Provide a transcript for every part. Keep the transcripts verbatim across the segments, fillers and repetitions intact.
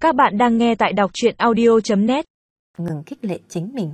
Các bạn đang nghe tại đọc truyện audio chấm net. Ngừng khích lệ chính mình.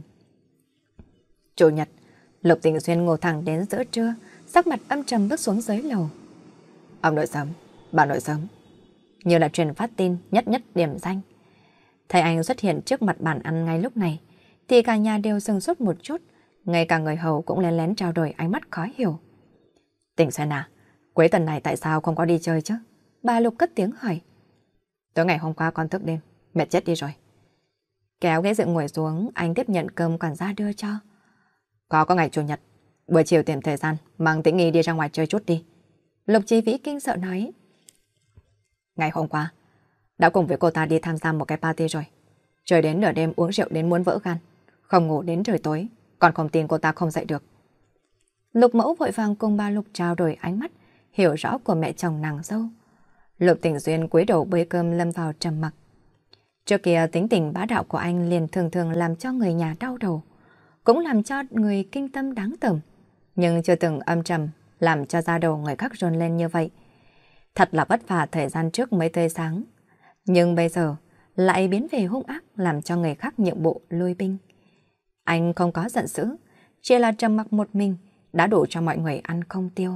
Chủ nhật, Lục Tình Xuyên ngồi thẳng đến giữa trưa, sắc mặt âm trầm bước xuống dưới lầu. Ông nội sớm, bà nội sớm. Như là truyền phát tin nhất nhất điểm danh. Thấy anh xuất hiện trước mặt bàn ăn ngay lúc này, thì cả nhà đều sừng sốt một chút, ngay cả người hầu cũng lén lén trao đổi ánh mắt khó hiểu. Tình Xuyên à, cuối tuần này tại sao không có đi chơi chứ? Bà Lục cất tiếng hỏi. Tối ngày hôm qua con thức đêm, mệt chết đi rồi. Kéo ghế dựng ngồi xuống, anh tiếp nhận cơm quản gia đưa cho. Có có ngày chủ nhật, buổi chiều tìm thời gian, mang Tĩnh Nghi đi ra ngoài chơi chút đi. Lục Chí Vĩ kinh sợ nói. Ngày hôm qua, đã cùng với cô ta đi tham gia một cái party rồi. Trời đến nửa đêm uống rượu đến muốn vỡ gan, không ngủ đến trời tối, còn không tin cô ta không dậy được. Lục Mẫu vội vàng cùng ba Lục trao đổi ánh mắt, hiểu rõ của mẹ chồng nàng dâu. Lục Tình Duyên cúi đầu bới cơm lâm vào trầm mặc. Trước kia tính tình bá đạo của anh liền thường thường làm cho người nhà đau đầu, cũng làm cho người kinh tâm đáng tởm, nhưng chưa từng âm trầm làm cho da đầu người khác run lên như vậy. Thật là vất vả thời gian trước mới tươi sáng, nhưng bây giờ lại biến về hung ác làm cho người khác nhượng bộ lui binh. Anh không có giận dữ, chỉ là trầm mặc một mình đã đủ cho mọi người ăn không tiêu.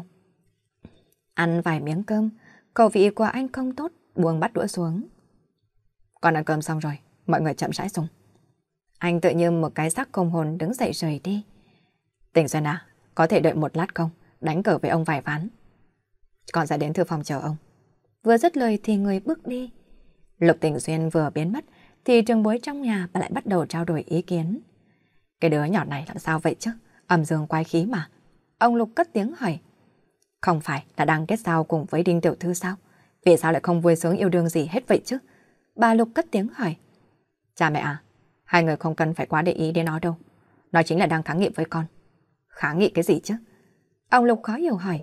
Ăn vài miếng cơm, khẩu vị của anh không tốt, buông bắt đũa xuống. Con ăn cơm xong rồi, mọi người chậm rãi dùng. Anh tự như một cái xác không hồn đứng dậy rời đi. Tình Duyên à, có thể đợi một lát không? Đánh cờ với ông vài ván. Con sẽ đến thư phòng chờ ông. Vừa dứt lời thì người bước đi. Lục Tình Duyên vừa biến mất thì trường bối trong nhà lại bắt đầu trao đổi ý kiến. Cái đứa nhỏ này làm sao vậy chứ? Âm dương quái khí mà. Ông Lục cất tiếng hỏi. Không phải là đang kết giao cùng với Đinh tiểu thư sao? Vì sao lại không vui sướng yêu đương gì hết vậy chứ? Bà Lục cất tiếng hỏi. Cha mẹ à, hai người không cần phải quá để ý đến nó đâu. Nó chính là đang kháng nghị với con. Kháng nghị cái gì chứ? Ông Lục khó hiểu hỏi.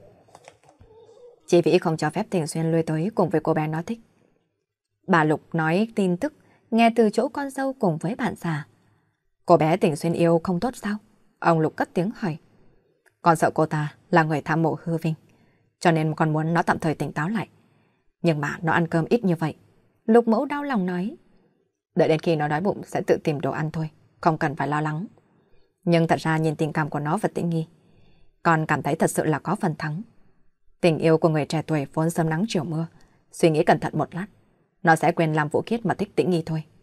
Chị Vĩ không cho phép Tình Xuyên lui tới cùng với cô bé nó thích. Bà Lục nói tin tức nghe từ chỗ con dâu cùng với bạn già. Cô bé Tình Xuyên yêu không tốt sao? Ông Lục cất tiếng hỏi. Con sợ cô ta là người tham mộ hư vinh, cho nên con muốn nó tạm thời tỉnh táo lại. Nhưng mà nó ăn cơm ít như vậy. Lục Mẫu đau lòng nói. Đợi đến khi nó đói bụng sẽ tự tìm đồ ăn thôi, không cần phải lo lắng. Nhưng thật ra nhìn tình cảm của nó và Tĩnh Nghi, con cảm thấy thật sự là có phần thắng. Tình yêu của người trẻ tuổi vốn sớm nắng chiều mưa. Suy nghĩ cẩn thận một lát, nó sẽ quên làm Vũ Khiết mà thích Tĩnh Nghi thôi.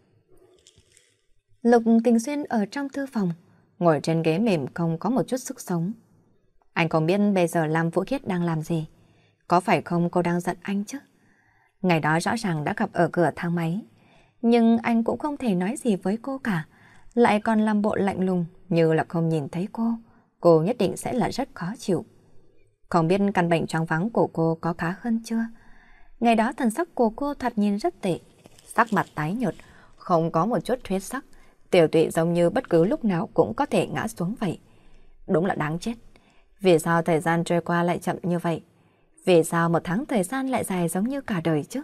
Lục Tình Xuyên ở trong thư phòng, ngồi trên ghế mềm không có một chút sức sống. Anh không biết bây giờ Lam Vũ Khiết đang làm gì. Có phải không cô đang giận anh chứ? Ngày đó rõ ràng đã gặp ở cửa thang máy, nhưng anh cũng không thể nói gì với cô cả. Lại còn làm bộ lạnh lùng như là không nhìn thấy cô. Cô nhất định sẽ là rất khó chịu. Không biết căn bệnh choáng váng của cô có khá hơn chưa? Ngày đó thần sắc của cô thật nhìn rất tệ. Sắc mặt tái nhợt, không có một chút huyết sắc. Tiểu tụy giống như bất cứ lúc nào cũng có thể ngã xuống vậy. Đúng là đáng chết. Vì sao thời gian trôi qua lại chậm như vậy? Vì sao một tháng thời gian lại dài giống như cả đời chứ?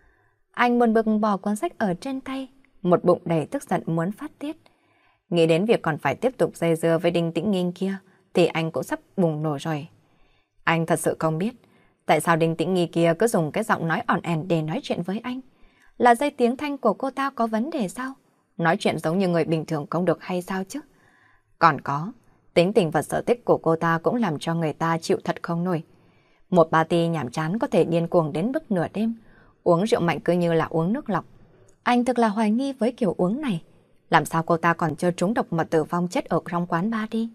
Anh buồn bực bỏ cuốn sách ở trên tay, một bụng đầy tức giận muốn phát tiết. Nghĩ đến việc còn phải tiếp tục dây dưa với Đinh Tĩnh Nghi kia, thì anh cũng sắp bùng nổ rồi. Anh thật sự không biết, tại sao Đinh Tĩnh Nghi kia cứ dùng cái giọng nói ỏn ẻn để nói chuyện với anh. Là dây tiếng thanh của cô ta có vấn đề sao? Nói chuyện giống như người bình thường không được hay sao chứ? Còn có, tính tình và sở thích của cô ta cũng làm cho người ta chịu thật không nổi. Một party nhảm chán có thể điên cuồng đến mức nửa đêm, uống rượu mạnh cứ như là uống nước lọc. Anh thực là hoài nghi với kiểu uống này. Làm sao cô ta còn chưa trúng độc mà tử vong chết ở trong quán bar đi?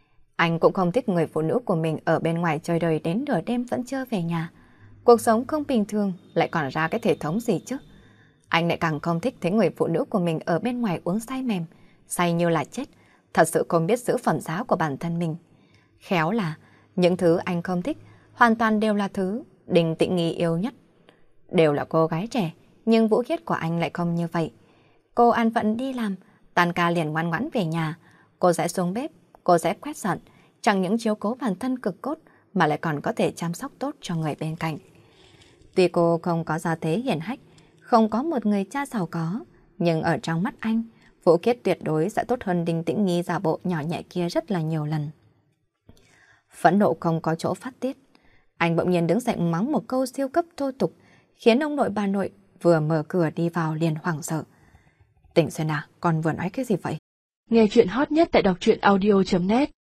Anh cũng không thích người phụ nữ của mình ở bên ngoài chơi đời đến nửa đêm vẫn chưa về nhà. Cuộc sống không bình thường lại còn ra cái thể thống gì chứ? Anh lại càng không thích thấy người phụ nữ của mình ở bên ngoài uống say mềm, say như là chết, thật sự không biết giữ phẩm giá của bản thân mình. Khéo là những thứ anh không thích hoàn toàn đều là thứ Đinh Tĩnh Nghi yêu nhất. Đều là cô gái trẻ, nhưng Vũ Khiết của anh lại không như vậy. Cô ăn vận đi làm, tan ca liền ngoan ngoãn về nhà. Cô sẽ xuống bếp, cô sẽ quét dọn, chẳng những chiếu cố bản thân cực cốt mà lại còn có thể chăm sóc tốt cho người bên cạnh. Tuy cô không có gia thế hiển hách, không có một người cha giàu có, nhưng ở trong mắt anh, Vũ Khiết tuyệt đối sẽ tốt hơn Đinh Tĩnh Nghi giả bộ nhỏ nhẹ kia rất là nhiều lần. Phẫn nộ không có chỗ phát tiết, anh bỗng nhiên đứng dậy mắng một câu siêu cấp thô tục, khiến ông nội bà nội vừa mở cửa đi vào liền hoảng sợ. Tịnh Xuyên à, con vừa nói cái gì vậy? Nghe chuyện hot nhất tại đọc truyện audio chấm net